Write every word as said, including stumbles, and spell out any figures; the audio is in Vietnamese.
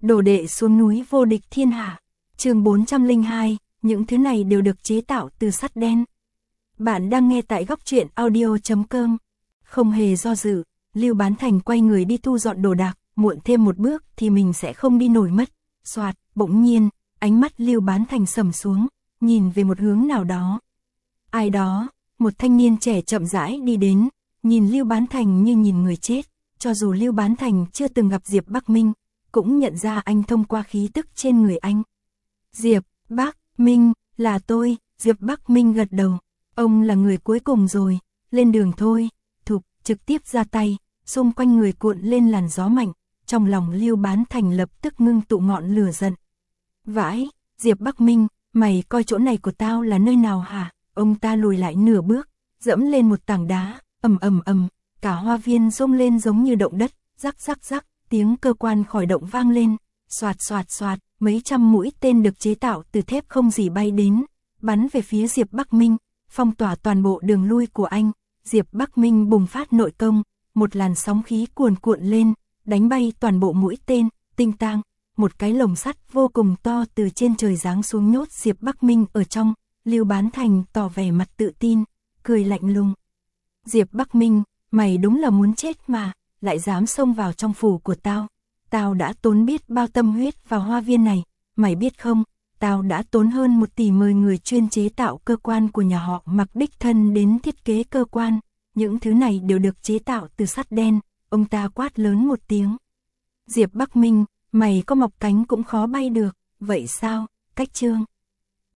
Đồ đệ xuống núi vô địch thiên hạ. Chương bốn trăm lẻ hai, những thứ này đều được chế tạo từ sắt đen. Bạn đang nghe tại góc truyện audio chấm com. Không hề do dự, Lưu Bán Thành quay người đi thu dọn đồ đạc, muộn thêm một bước thì mình sẽ không đi nổi mất. Soạt, bỗng nhiên, ánh mắt Lưu Bán Thành sầm xuống, nhìn về một hướng nào đó. Ai đó, một thanh niên trẻ chậm rãi đi đến, nhìn Lưu Bán Thành như nhìn người chết, cho dù Lưu Bán Thành chưa từng gặp Diệp Bắc Minh, cũng nhận ra anh thông qua khí tức trên người anh. Diệp Bắc Minh, là tôi. Diệp Bắc Minh gật đầu. Ông là người cuối cùng rồi, lên đường thôi. Thục trực tiếp ra tay, xung quanh người cuộn lên làn gió mạnh, trong lòng Lưu Bán Thành lập tức ngưng tụ ngọn lửa giận. Vãi, Diệp Bắc Minh, mày coi chỗ này của tao là nơi nào hả? Ông ta lùi lại nửa bước, dẫm lên một tảng đá, ầm ầm ầm, cả hoa viên rung lên giống như động đất, rắc rắc rắc, tiếng cơ quan khỏi động vang lên, xoạt xoạt xoạt, mấy trăm mũi tên được chế tạo từ thép không gì bay đến, bắn về phía Diệp Bắc Minh, phong tỏa toàn bộ đường lui của anh. Diệp Bắc Minh bùng phát nội công, một làn sóng khí cuồn cuộn lên, đánh bay toàn bộ mũi tên, tinh tang, một cái lồng sắt vô cùng to từ trên trời giáng xuống nhốt Diệp Bắc Minh ở trong. Lưu Bán Thành tỏ vẻ mặt tự tin, cười lạnh lùng. Diệp Bắc Minh, mày đúng là muốn chết mà, lại dám xông vào trong phủ của tao. Tao đã tốn biết bao tâm huyết vào hoa viên này, mày biết không, tao đã tốn hơn một tỷ mời người chuyên chế tạo cơ quan của nhà họ Mặc đích thân đến thiết kế cơ quan. Những thứ này đều được chế tạo từ sắt đen, ông ta quát lớn một tiếng. Diệp Bắc Minh, mày có mọc cánh cũng khó bay được, vậy sao? Cách chương